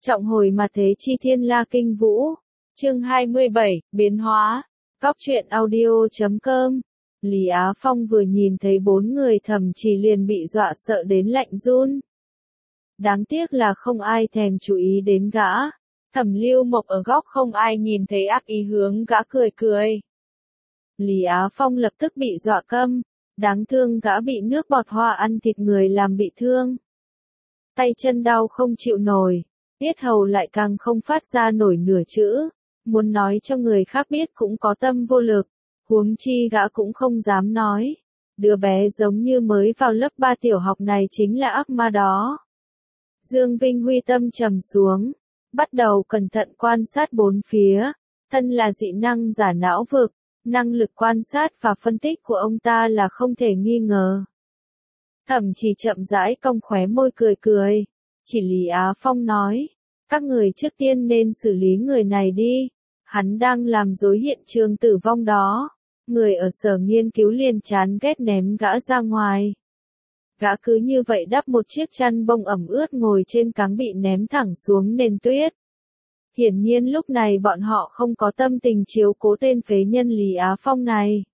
Trọng hồi mặt thế chi thiên la kinh vũ. Chương 27, biến hóa. Góc truyện audio.com. Lý Á Phong vừa nhìn thấy 4 người Thẩm Trì liền bị dọa sợ đến lạnh run. Đáng tiếc là không ai thèm chú ý đến gã. Thẩm Lưu Mộc ở góc không ai nhìn thấy ác ý hướng gã cười cười. Lý Á Phong lập tức bị dọa câm. Đáng thương gã bị nước bọt hoa ăn thịt người làm bị thương. Tay chân đau không chịu nổi. Tiết hầu lại càng không phát ra nổi nửa chữ, muốn nói cho người khác biết cũng có tâm vô lực, huống chi gã cũng không dám nói. Đứa bé giống như mới vào lớp 3 tiểu học này chính là ác ma đó. Dương Vinh Huy tâm trầm xuống, bắt đầu cẩn thận quan sát bốn phía, thân là dị năng giả não vực, năng lực quan sát và phân tích của ông ta là không thể nghi ngờ. Thẩm Trì chậm rãi cong khóe môi cười cười. Chỉ Lý Á Phong nói, các người trước tiên nên xử lý người này đi, hắn đang làm rối hiện trường tử vong đó. Người ở sở nghiên cứu liền chán ghét ném gã ra ngoài. Gã cứ như vậy đắp một chiếc chăn bông ẩm ướt ngồi trên cáng bị ném thẳng xuống nền tuyết. Hiển nhiên lúc này bọn họ không có tâm tình chiếu cố tên phế nhân Lý Á Phong này.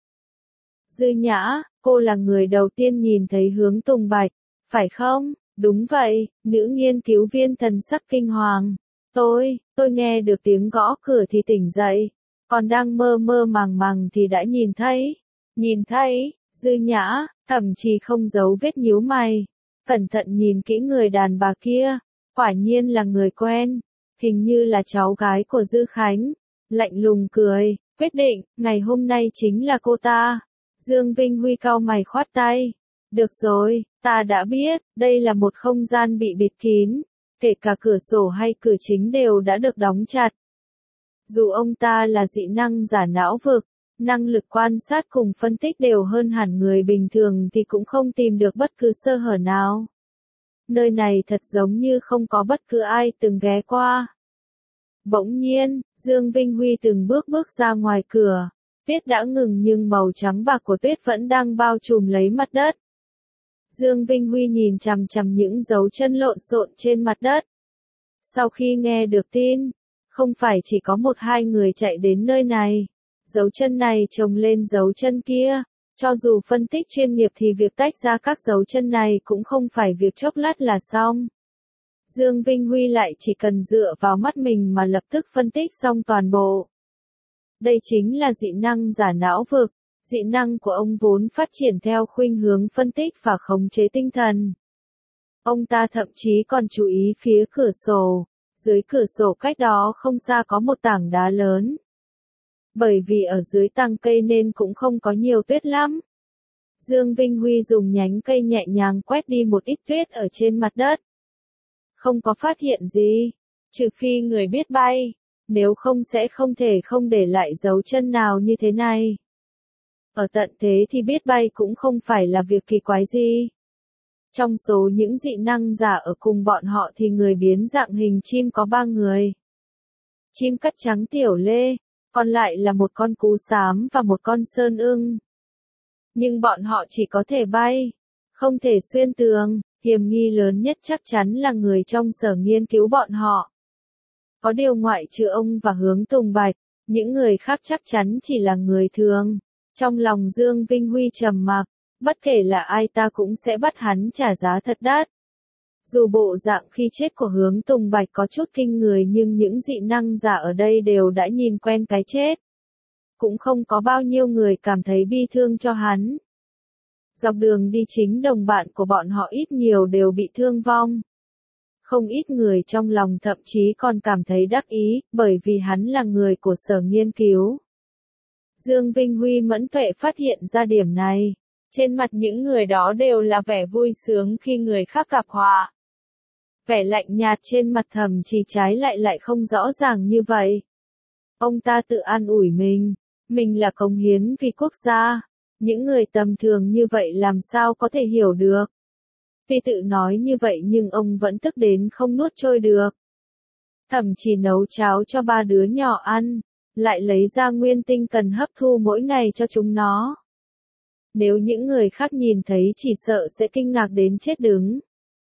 Dư Nhã, cô là người đầu tiên nhìn thấy Hướng Tùng Bạch, phải không? Đúng vậy, nữ nghiên cứu viên thần sắc kinh hoàng. Tôi nghe được tiếng gõ cửa thì tỉnh dậy, còn đang mơ mơ màng màng thì đã nhìn thấy. Nhìn thấy, Dư Nhã, Thẩm Trì không giấu vết nhíu mày. Cẩn thận nhìn kỹ người đàn bà kia, quả nhiên là người quen, hình như là cháu gái của Dư Khánh. Lạnh lùng cười, quyết định, ngày hôm nay chính là cô ta. Dương Vinh Huy cau mày khoát tay. Được rồi, ta đã biết, đây là một không gian bị bịt kín, kể cả cửa sổ hay cửa chính đều đã được đóng chặt. Dù ông ta là dị năng giả não vực, năng lực quan sát cùng phân tích đều hơn hẳn người bình thường thì cũng không tìm được bất cứ sơ hở nào. Nơi này thật giống như không có bất cứ ai từng ghé qua. Bỗng nhiên, Dương Vinh Huy từng bước ra ngoài cửa. Tuyết đã ngừng nhưng màu trắng bạc của tuyết vẫn đang bao trùm lấy mặt đất. Dương Vinh Huy nhìn chằm chằm những dấu chân lộn xộn trên mặt đất. Sau khi nghe được tin, không phải chỉ có 1-2 người chạy đến nơi này. Dấu chân này chồng lên dấu chân kia. Cho dù phân tích chuyên nghiệp thì việc tách ra các dấu chân này cũng không phải việc chốc lát là xong. Dương Vinh Huy lại chỉ cần dựa vào mắt mình mà lập tức phân tích xong toàn bộ. Đây chính là dị năng giả não vực. Dị năng của ông vốn phát triển theo khuynh hướng phân tích và khống chế tinh thần. Ông ta thậm chí còn chú ý phía cửa sổ. Dưới cửa sổ cách đó không xa có một tảng đá lớn. Bởi vì ở dưới tàng cây nên cũng không có nhiều tuyết lắm. Dương Vinh Huy dùng nhánh cây nhẹ nhàng quét đi một ít tuyết ở trên mặt đất. Không có phát hiện gì, trừ phi người biết bay, nếu không sẽ không thể không để lại dấu chân nào như thế này. Ở tận thế thì biết bay cũng không phải là việc kỳ quái gì. Trong số những dị năng giả ở cùng bọn họ thì người biến dạng hình chim có 3 người. Chim cắt trắng tiểu lê, còn lại là một con cú xám và một con sơn ưng. Nhưng bọn họ chỉ có thể bay, không thể xuyên tường, hiểm nghi lớn nhất chắc chắn là người trong sở nghiên cứu bọn họ. Có điều ngoại trừ ông và Hướng Tùng Bạch, những người khác chắc chắn chỉ là người thường. Trong lòng Dương Vinh Huy trầm mặc, bất kể là ai ta cũng sẽ bắt hắn trả giá thật đắt. Dù bộ dạng khi chết của Hướng Tùng Bạch có chút kinh người nhưng những dị năng giả ở đây đều đã nhìn quen cái chết. Cũng không có bao nhiêu người cảm thấy bi thương cho hắn. Dọc đường đi chính đồng bạn của bọn họ ít nhiều đều bị thương vong. Không ít người trong lòng thậm chí còn cảm thấy đắc ý, bởi vì hắn là người của sở nghiên cứu. Dương Vinh Huy mẫn tuệ phát hiện ra điểm này. Trên mặt những người đó đều là vẻ vui sướng khi người khác gặp họa. Vẻ lạnh nhạt trên mặt Thẩm Trì trái lại không rõ ràng như vậy. Ông ta tự an ủi mình là cống hiến vì quốc gia. Những người tầm thường như vậy làm sao có thể hiểu được. Tuy tự nói như vậy nhưng ông vẫn tức đến không nuốt trôi được. Thẩm Trì nấu cháo cho 3 đứa nhỏ ăn, lại lấy ra nguyên tinh cần hấp thu mỗi ngày cho chúng nó. Nếu những người khác nhìn thấy chỉ sợ sẽ kinh ngạc đến chết đứng.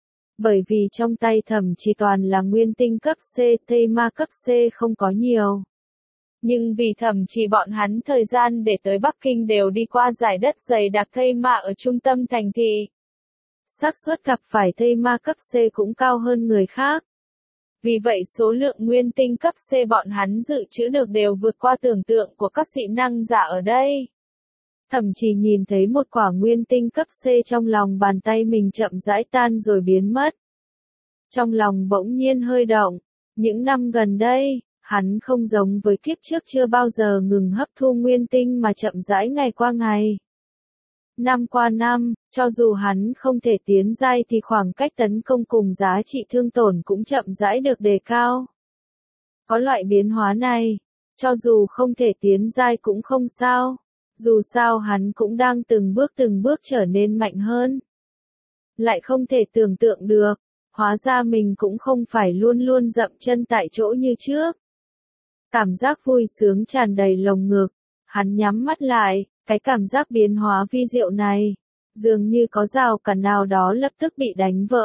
Bởi vì trong tay Thẩm Trì toàn là nguyên tinh cấp C, thây ma cấp C không có nhiều. Nhưng vì Thẩm Trì bọn hắn thời gian để tới Bắc Kinh đều đi qua dải đất dày đặc thây ma ở trung tâm thành thị. Xác suất gặp phải thây ma cấp C cũng cao hơn người khác. Vì vậy số lượng nguyên tinh cấp C bọn hắn dự trữ được đều vượt qua tưởng tượng của các dị năng giả ở đây. Thẩm Trì nhìn thấy một quả nguyên tinh cấp C trong lòng bàn tay mình chậm rãi tan rồi biến mất. Trong lòng bỗng nhiên hơi động. Những năm gần đây, hắn không giống với kiếp trước chưa bao giờ ngừng hấp thu nguyên tinh mà chậm rãi ngày qua ngày. Năm qua năm, cho dù hắn không thể tiến giai thì khoảng cách tấn công cùng giá trị thương tổn cũng chậm rãi được đề cao. Có loại biến hóa này, cho dù không thể tiến giai cũng không sao, dù sao hắn cũng đang từng bước trở nên mạnh hơn. Lại không thể tưởng tượng được, hóa ra mình cũng không phải luôn luôn dậm chân tại chỗ như trước. Cảm giác vui sướng tràn đầy lồng ngực, hắn nhắm mắt lại. Cái cảm giác biến hóa vi diệu này, dường như có rào cản nào đó lập tức bị đánh vỡ.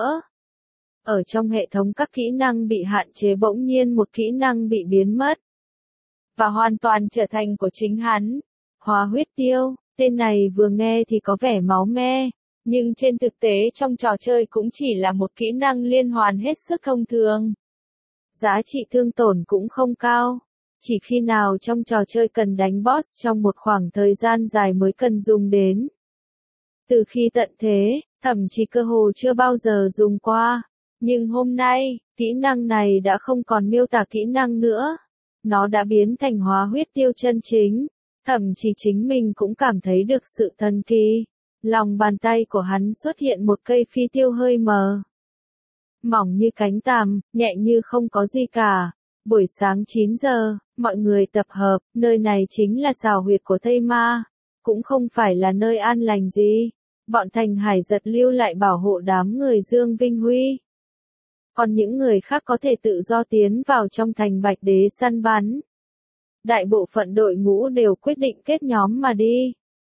Ở trong hệ thống các kỹ năng bị hạn chế bỗng nhiên một kỹ năng bị biến mất. Và hoàn toàn trở thành của chính hắn. Hóa huyết tiêu, tên này vừa nghe thì có vẻ máu me, nhưng trên thực tế trong trò chơi cũng chỉ là một kỹ năng liên hoàn hết sức thông thường. Giá trị thương tổn cũng không cao. Chỉ khi nào trong trò chơi cần đánh boss trong một khoảng thời gian dài mới cần dùng đến. Từ khi tận thế, Thẩm Trì cơ hồ chưa bao giờ dùng qua. Nhưng hôm nay, kỹ năng này đã không còn miêu tả kỹ năng nữa. Nó đã biến thành hóa huyết tiêu chân chính. Thẩm Trì chính mình cũng cảm thấy được sự thần kỳ. Lòng bàn tay của hắn xuất hiện một cây phi tiêu hơi mờ. Mỏng như cánh tằm, nhẹ như không có gì cả. Buổi sáng 9 giờ, mọi người tập hợp, nơi này chính là xào huyệt của thây ma, cũng không phải là nơi an lành gì. Bọn Thành Hải giật lưu lại bảo hộ đám người Dương Vinh Huy. Còn những người khác có thể tự do tiến vào trong thành Bạch Đế săn bắn. Đại bộ phận đội ngũ đều quyết định kết nhóm mà đi.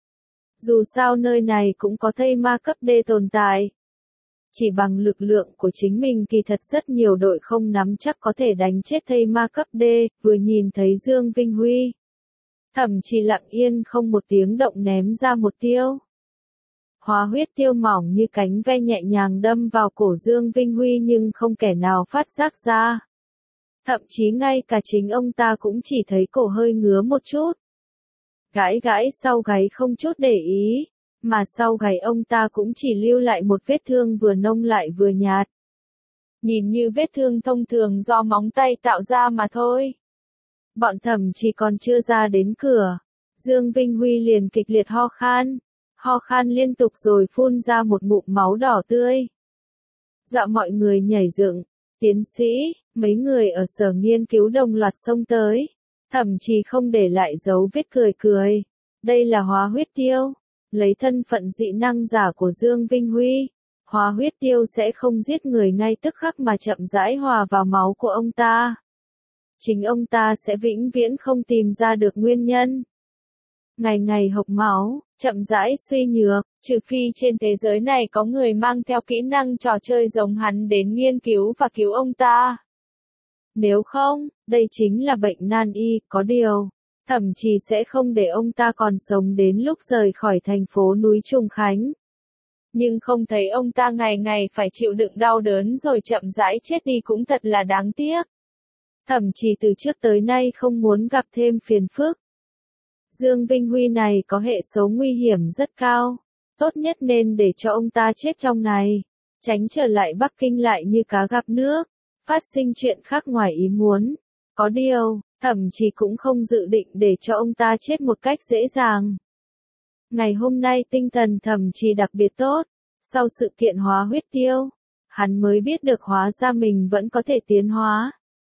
Dù sao nơi này cũng có thây ma cấp D tồn tại. Chỉ bằng lực lượng của chính mình kỳ thật rất nhiều đội không nắm chắc có thể đánh chết thây ma cấp D, vừa nhìn thấy Dương Vinh Huy. Thẩm Trì lặng yên không một tiếng động ném ra một tiêu. Hóa huyết tiêu mỏng như cánh ve nhẹ nhàng đâm vào cổ Dương Vinh Huy nhưng không kẻ nào phát giác ra. Thậm chí ngay cả chính ông ta cũng chỉ thấy cổ hơi ngứa một chút. Gãi gãi sau gáy không chút để ý. Mà sau gáy ông ta cũng chỉ lưu lại một vết thương vừa nông lại vừa nhạt. Nhìn như vết thương thông thường do móng tay tạo ra mà thôi. Bọn Thẩm Trì còn chưa ra đến cửa. Dương Vinh Huy liền kịch liệt ho khan liên tục rồi phun ra một ngụm máu đỏ tươi. Dạ mọi người nhảy dựng, tiến sĩ, mấy người ở sở nghiên cứu đồng loạt xông tới. Thẩm Trì không để lại dấu vết cười. Đây là hóa huyết tiêu. Lấy thân phận dị năng giả của Dương Vinh Huy, hóa huyết tiêu sẽ không giết người ngay tức khắc mà chậm rãi hòa vào máu của ông ta. Chính ông ta sẽ vĩnh viễn không tìm ra được nguyên nhân. Ngày ngày hộc máu, chậm rãi suy nhược, trừ phi trên thế giới này có người mang theo kỹ năng trò chơi giống hắn đến nghiên cứu và cứu ông ta. Nếu không, đây chính là bệnh nan y, có điều. Thẩm Trì sẽ không để ông ta còn sống đến lúc rời khỏi thành phố núi Trùng Khánh. Nhưng không thấy ông ta ngày ngày phải chịu đựng đau đớn rồi chậm rãi chết đi cũng thật là đáng tiếc. Thẩm Trì từ trước tới nay không muốn gặp thêm phiền phức. Dương Vinh Huy này có hệ số nguy hiểm rất cao. Tốt nhất nên để cho ông ta chết trong này. Tránh trở lại Bắc Kinh lại như cá gặp nước. Phát sinh chuyện khác ngoài ý muốn. Có điều, Thẩm Trì cũng không dự định để cho ông ta chết một cách dễ dàng. Ngày hôm nay tinh thần Thẩm Trì đặc biệt tốt. Sau sự kiện hóa huyết tiêu, hắn mới biết được hóa ra mình vẫn có thể tiến hóa.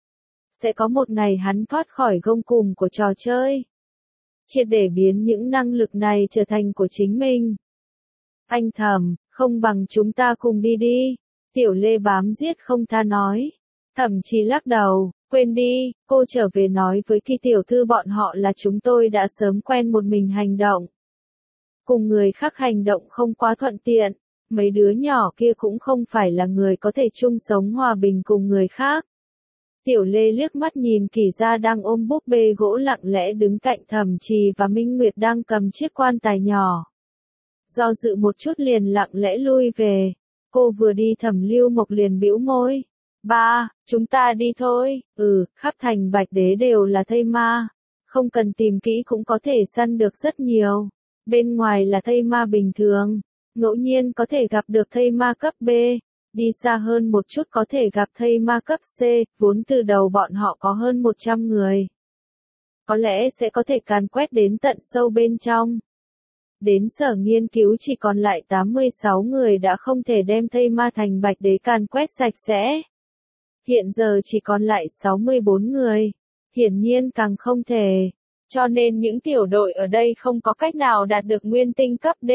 Sẽ có một ngày hắn thoát khỏi gông cùm của trò chơi. Triệt để biến những năng lực này trở thành của chính mình. Anh Thẩm, không bằng chúng ta cùng đi đi. Tiểu Lê bám giết không tha nói. Thẩm Trì lắc đầu, quên đi, cô trở về nói với Kỳ tiểu thư bọn họ là chúng tôi đã sớm quen một mình hành động. Cùng người khác hành động không quá thuận tiện. Mấy đứa nhỏ kia cũng không phải là người có thể chung sống hòa bình cùng người khác. Tiểu Lê liếc mắt nhìn Kỳ Gia đang ôm búp bê gỗ lặng lẽ đứng cạnh Thẩm Trì và Minh Nguyệt đang cầm chiếc quan tài nhỏ. Do dự một chút liền lặng lẽ lui về. Cô vừa đi Thẩm Lưu Mộc liền bĩu môi. Ba, chúng ta đi thôi. Khắp thành Bạch Đế đều là thây ma. Không cần tìm kỹ cũng có thể săn được rất nhiều. Bên ngoài là thây ma bình thường. Ngẫu nhiên có thể gặp được thây ma cấp B. Đi xa hơn một chút có thể gặp thây ma cấp C. Vốn từ đầu bọn họ có hơn 100 người. Có lẽ sẽ có thể càn quét đến tận sâu bên trong. Đến sở nghiên cứu chỉ còn lại 86 người đã không thể đem thây ma thành Bạch Đế càn quét sạch sẽ. Hiện giờ chỉ còn lại 64 người. Hiển nhiên càng không thể. Cho nên những tiểu đội ở đây không có cách nào đạt được nguyên tinh cấp D.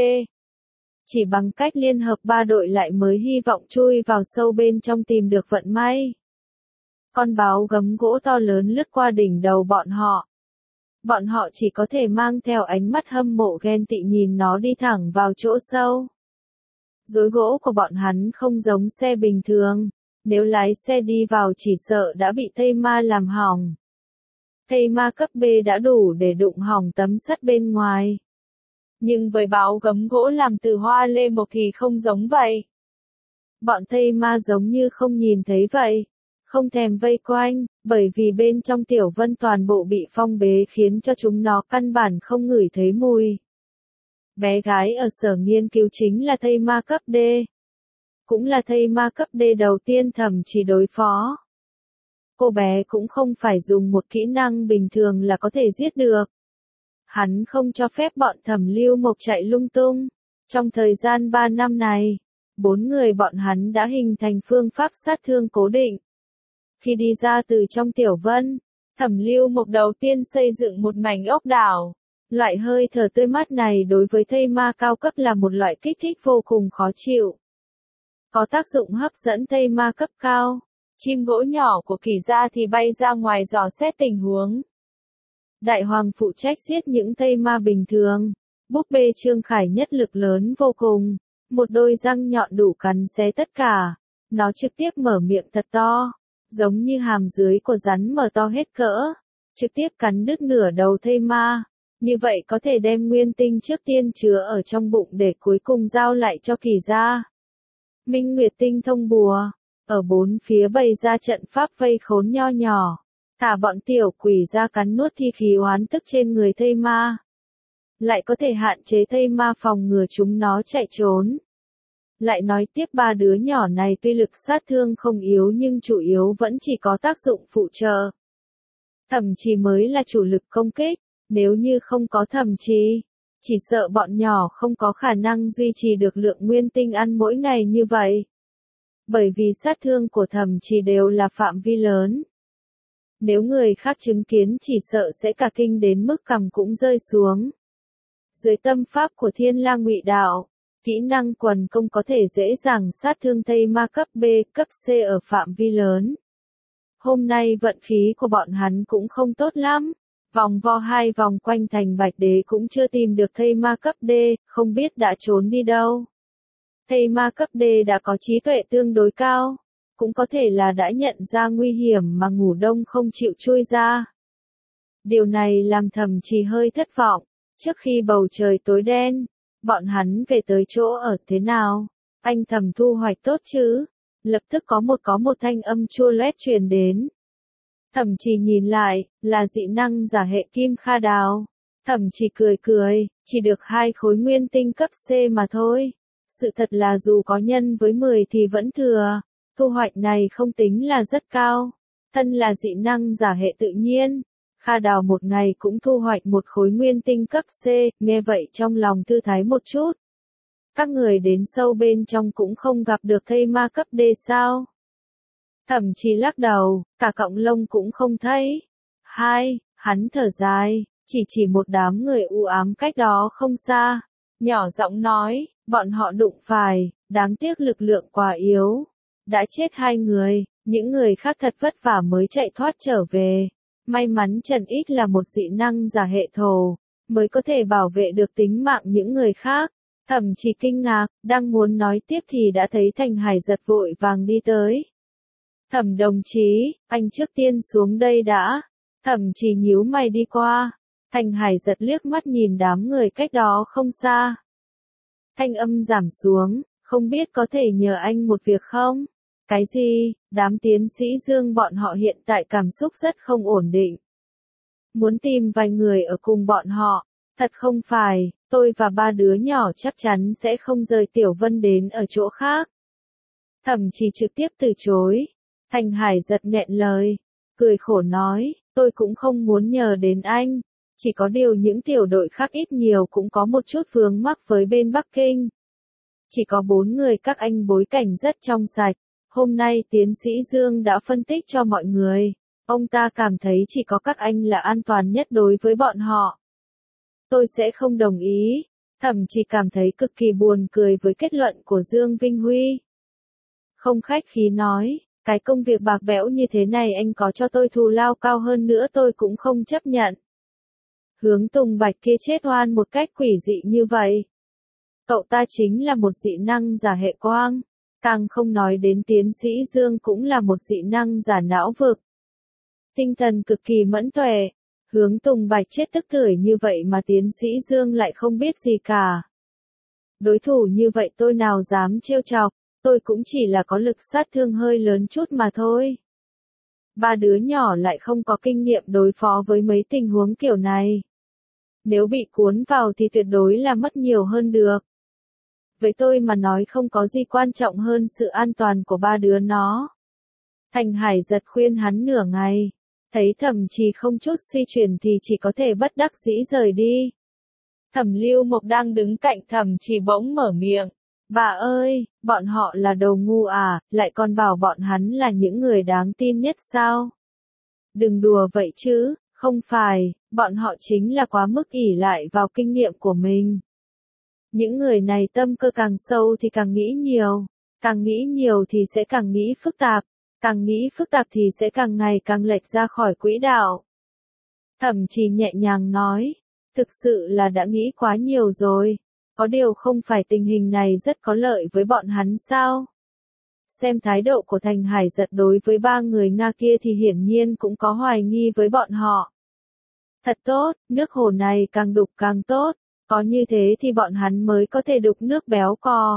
Chỉ bằng cách liên hợp 3 đội lại mới hy vọng chui vào sâu bên trong tìm được vận may. Con báo gấm gỗ to lớn lướt qua đỉnh đầu bọn họ. Bọn họ chỉ có thể mang theo ánh mắt hâm mộ ghen tị nhìn nó đi thẳng vào chỗ sâu. Rối gỗ của bọn hắn không giống xe bình thường. Nếu lái xe đi vào chỉ sợ đã bị thây ma làm hỏng. Thây ma cấp B đã đủ để đụng hỏng tấm sắt bên ngoài. Nhưng với báo gấm gỗ làm từ hoa lê mộc thì không giống vậy. Bọn thây ma giống như không nhìn thấy vậy. Không thèm vây quanh, bởi vì bên trong tiểu vân toàn bộ bị phong bế khiến cho chúng nó căn bản không ngửi thấy mùi. Bé gái ở sở nghiên cứu chính là thây ma cấp D. Cũng là thây ma cấp D đầu tiên Thẩm Trì đối phó. Cô bé cũng không phải dùng một kỹ năng bình thường là có thể giết được. Hắn không cho phép bọn Thẩm Lưu Mộc chạy lung tung. Trong thời gian 3 năm này, 4 người bọn hắn đã hình thành phương pháp sát thương cố định. Khi đi ra từ trong tiểu vân, Thẩm Lưu Mộc đầu tiên xây dựng một mảnh ốc đảo. Loại hơi thở tươi mát này đối với thây ma cao cấp là một loại kích thích vô cùng khó chịu. Có tác dụng hấp dẫn thây ma cấp cao. Chim gỗ nhỏ của Kỳ Gia thì bay ra ngoài dò xét tình huống. Đại hoàng phụ trách giết những thây ma bình thường. Búp bê Trương Khải nhất lực lớn vô cùng. Một đôi răng nhọn đủ cắn xé tất cả. Nó trực tiếp mở miệng thật to. Giống như hàm dưới của rắn mở to hết cỡ. Trực tiếp cắn đứt nửa đầu thây ma. Như vậy có thể đem nguyên tinh trước tiên chứa ở trong bụng để cuối cùng giao lại cho Kỳ Gia. Minh Nguyệt tinh thông bùa. Ở bốn phía bày ra trận pháp vây khốn nho nhỏ. Thả bọn tiểu quỷ ra cắn nuốt thi khí oán tức trên người thây ma. Lại có thể hạn chế thây ma phòng ngừa chúng nó chạy trốn. Lại nói tiếp 3 đứa nhỏ này tuy lực sát thương không yếu nhưng chủ yếu vẫn chỉ có tác dụng phụ trợ. Thẩm Trì mới là chủ lực công kích. Nếu như không có Thẩm Trì, chỉ sợ bọn nhỏ không có khả năng duy trì được lượng nguyên tinh ăn mỗi ngày như vậy. Bởi vì sát thương của Thẩm Trì đều là phạm vi lớn. Nếu người khác chứng kiến chỉ sợ sẽ cả kinh đến mức cằm cũng rơi xuống. Dưới tâm pháp của Thiên Lang Ngụy Đạo, kỹ năng quần công có thể dễ dàng sát thương thây ma cấp B, cấp C ở phạm vi lớn. Hôm nay vận khí của bọn hắn cũng không tốt lắm. Vòng vo 2 vòng quanh thành Bạch Đế cũng chưa tìm được thây ma cấp D, không biết đã trốn đi đâu. Thây ma cấp D đã có trí tuệ tương đối cao, cũng có thể là đã nhận ra nguy hiểm mà ngủ đông không chịu chui ra. Điều này làm Thẩm Trì hơi thất vọng. Trước khi bầu trời tối đen, bọn hắn về tới chỗ ở thế nào? Anh Thẩm thu hoạch tốt chứ? Lập tức có một thanh âm chua loét truyền đến. Thẩm Trì nhìn lại, là dị năng giả hệ Kim Kha Đào. Thẩm Trì cười, chỉ được 2 khối nguyên tinh cấp C mà thôi. Sự thật là dù có nhân với 10 thì vẫn thừa. Thu hoạch này không tính là rất cao. Thân là dị năng giả hệ tự nhiên. Kha Đào một ngày cũng thu hoạch 1 khối nguyên tinh cấp C, nghe vậy trong lòng thư thái một chút. Các người đến sâu bên trong cũng không gặp được thây ma cấp D sao? Thẩm Trì lắc đầu, cả cọng lông cũng không thấy. Hắn thở dài, chỉ một đám người u ám cách đó không xa. Nhỏ giọng nói, bọn họ đụng phải, đáng tiếc lực lượng quá yếu. Đã chết 2 người, những người khác thật vất vả mới chạy thoát trở về. May mắn Trần Ít là một dị năng giả hệ thổ, mới có thể bảo vệ được tính mạng những người khác. Thẩm Chỉ kinh ngạc, đang muốn nói tiếp thì đã thấy Thành Hải giật vội vàng đi tới. Thẩm đồng chí, anh trước tiên xuống đây đã. Thẩm Chỉ nhíu mày đi qua. Thành Hải giật liếc mắt nhìn đám người cách đó không xa. Thanh âm giảm xuống, không biết có thể nhờ anh một việc không? Cái gì? Đám tiến sĩ Dương bọn họ hiện tại cảm xúc rất không ổn định. Muốn tìm vài người ở cùng bọn họ. Thật không phải, tôi và ba đứa nhỏ chắc chắn sẽ không rời Tiểu Vân đến ở chỗ khác. Thẩm Chỉ trực tiếp từ chối. Thành Hải giật nghẹn lời, cười khổ nói, tôi cũng không muốn nhờ đến anh. Chỉ có điều những tiểu đội khác ít nhiều cũng có một chút vướng mắc với bên Bắc Kinh. Chỉ có 4 người các anh bối cảnh rất trong sạch. Hôm nay tiến sĩ Dương đã phân tích cho mọi người. Ông ta cảm thấy chỉ có các anh là an toàn nhất đối với bọn họ. Tôi sẽ không đồng ý. Thẩm Chỉ cảm thấy cực kỳ buồn cười với kết luận của Dương Vinh Huy. Không khách khí nói, cái công việc bạc bẽo như thế này anh có cho tôi thù lao cao hơn nữa tôi cũng không chấp nhận. Hướng Tùng Bạch kia chết oan một cách quỷ dị như vậy. Cậu ta chính là một dị năng giả hệ quang. Càng không nói đến tiến sĩ Dương cũng là một dị năng giả não vực. Tinh thần cực kỳ mẫn tuệ. Hướng Tùng Bạch chết tức tưởi như vậy mà tiến sĩ Dương lại không biết gì cả. Đối thủ như vậy tôi nào dám trêu chọc, tôi cũng chỉ là có lực sát thương hơi lớn chút mà thôi. Ba đứa nhỏ lại không có kinh nghiệm đối phó với mấy tình huống kiểu này. Nếu bị cuốn vào thì tuyệt đối là mất nhiều hơn được. Với tôi mà nói không có gì quan trọng hơn sự an toàn của ba đứa nó. Thành Hải giật khuyên hắn nửa ngày. Thấy Thẩm Chỉ không chút suy chuyển thì chỉ có thể bất đắc dĩ rời đi. Thẩm Lưu Mộc đang đứng cạnh Thẩm Chỉ bỗng mở miệng. Bà ơi, bọn họ là đồ ngu à, lại còn bảo bọn hắn là những người đáng tin nhất sao? Đừng đùa vậy chứ, không phải, bọn họ chính là quá mức ỷ lại vào kinh nghiệm của mình. Những người này tâm cơ càng sâu thì càng nghĩ nhiều thì sẽ càng nghĩ phức tạp. Càng nghĩ phức tạp thì sẽ càng ngày càng lệch ra khỏi quỹ đạo. Thẩm Chỉ nhẹ nhàng nói, thực sự là đã nghĩ quá nhiều rồi. Có điều không phải tình hình này rất có lợi với bọn hắn sao? Xem thái độ của Thành Hải giật đối với ba người Nga kia thì hiển nhiên cũng có hoài nghi với bọn họ. Thật tốt, nước hồ này càng đục càng tốt. Có như thế thì bọn hắn mới có thể đục nước béo cò.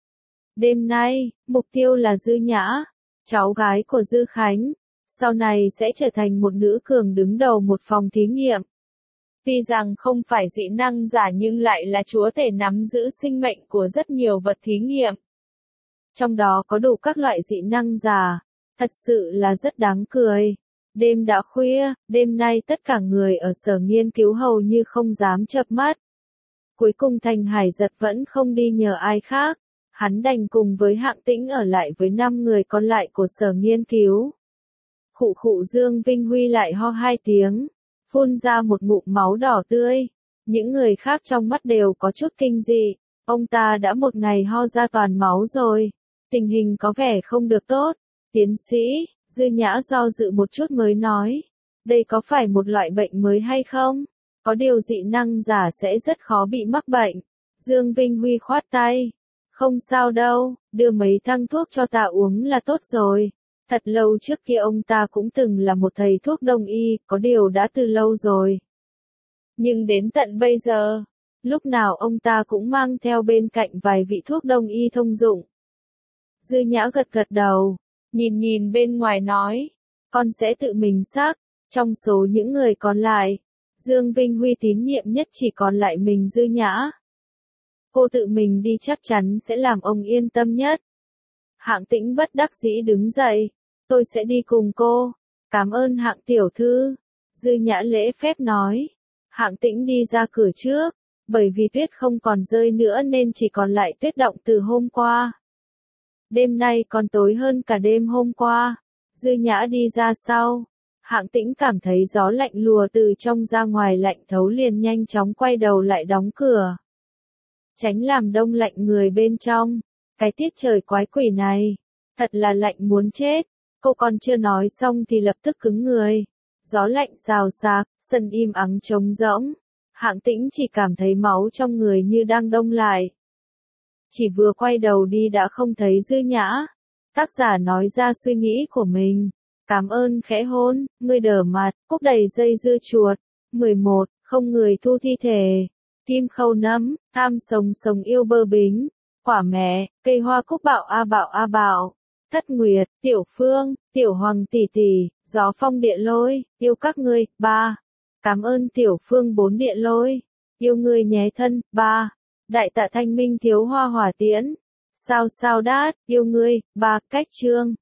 Đêm nay, mục tiêu là Dư Nhã. Cháu gái của Dư Khánh, sau này sẽ trở thành một nữ cường đứng đầu một phòng thí nghiệm. Tuy rằng không phải dị năng giả nhưng lại là chúa tể nắm giữ sinh mệnh của rất nhiều vật thí nghiệm. Trong đó có đủ các loại dị năng giả, thật sự là rất đáng cười. Đêm đã khuya, đêm nay tất cả người ở sở nghiên cứu hầu như không dám chợp mắt. Cuối cùng Thành Hải giật vẫn không đi nhờ ai khác. Hắn đành cùng với Hạng Tĩnh ở lại với 5 người còn lại của sở nghiên cứu. Khụ khụ Dương Vinh Huy lại ho 2 tiếng, phun ra một ngụm máu đỏ tươi. Những người khác trong mắt đều có chút kinh dị. Ông ta đã một ngày ho ra toàn máu rồi. Tình hình có vẻ không được tốt. Tiến sĩ, Dư Nhã do dự một chút mới nói. Đây có phải một loại bệnh mới hay không? Có điều dị năng giả sẽ rất khó bị mắc bệnh. Dương Vinh Huy khoát tay. Không sao đâu, đưa mấy thang thuốc cho ta uống là tốt rồi. Thật lâu trước kia ông ta cũng từng là một thầy thuốc đông y, có điều đã từ lâu rồi. Nhưng đến tận bây giờ, lúc nào ông ta cũng mang theo bên cạnh vài vị thuốc đông y thông dụng. Dư Nhã gật gật đầu, nhìn bên ngoài nói, con sẽ tự mình xác. Trong số những người còn lại, Dương Vinh Huy tín nhiệm nhất chỉ còn lại mình Dư Nhã. Cô tự mình đi chắc chắn sẽ làm ông yên tâm nhất. Hạng Tĩnh bất đắc dĩ đứng dậy. Tôi sẽ đi cùng cô. Cảm ơn Hạng tiểu thư. Dư Nhã lễ phép nói. Hạng Tĩnh đi ra cửa trước. Bởi vì tuyết không còn rơi nữa nên chỉ còn lại tuyết động từ hôm qua. Đêm nay còn tối hơn cả đêm hôm qua. Dư Nhã đi ra sau. Hạng Tĩnh cảm thấy gió lạnh lùa từ trong ra ngoài lạnh thấu liền nhanh chóng quay đầu lại đóng cửa. Tránh làm đông lạnh người bên trong. Cái tiết trời quái quỷ này, thật là lạnh muốn chết. Cô còn chưa nói xong thì lập tức cứng người. Gió lạnh xào xạc, sân im ắng trống rỗng. Hạng Tĩnh chỉ cảm thấy máu trong người như đang đông lại. chỉ vừa quay đầu đi đã không thấy Dư Nhã. Tác giả nói ra suy nghĩ của mình. Cảm ơn khẽ hôn, người đờ mặt, cúc đầy dây dưa chuột. 11. Không người thu thi thể. Kim Khâu Nấm, tham sống sống yêu bơ bính. Quả mẹ, cây hoa cúc bạo a bạo a bạo. Thất Nguyệt, Tiểu Phương, Tiểu Hoàng tỷ tỷ, gió phong địa lôi, yêu các ngươi. 3. Cảm ơn Tiểu Phương 4 địa lôi. Yêu ngươi nhé thân. 3. Đại tạ thanh minh thiếu hoa hỏa tiễn. Sao sao đát, yêu ngươi. 3. Cách chương.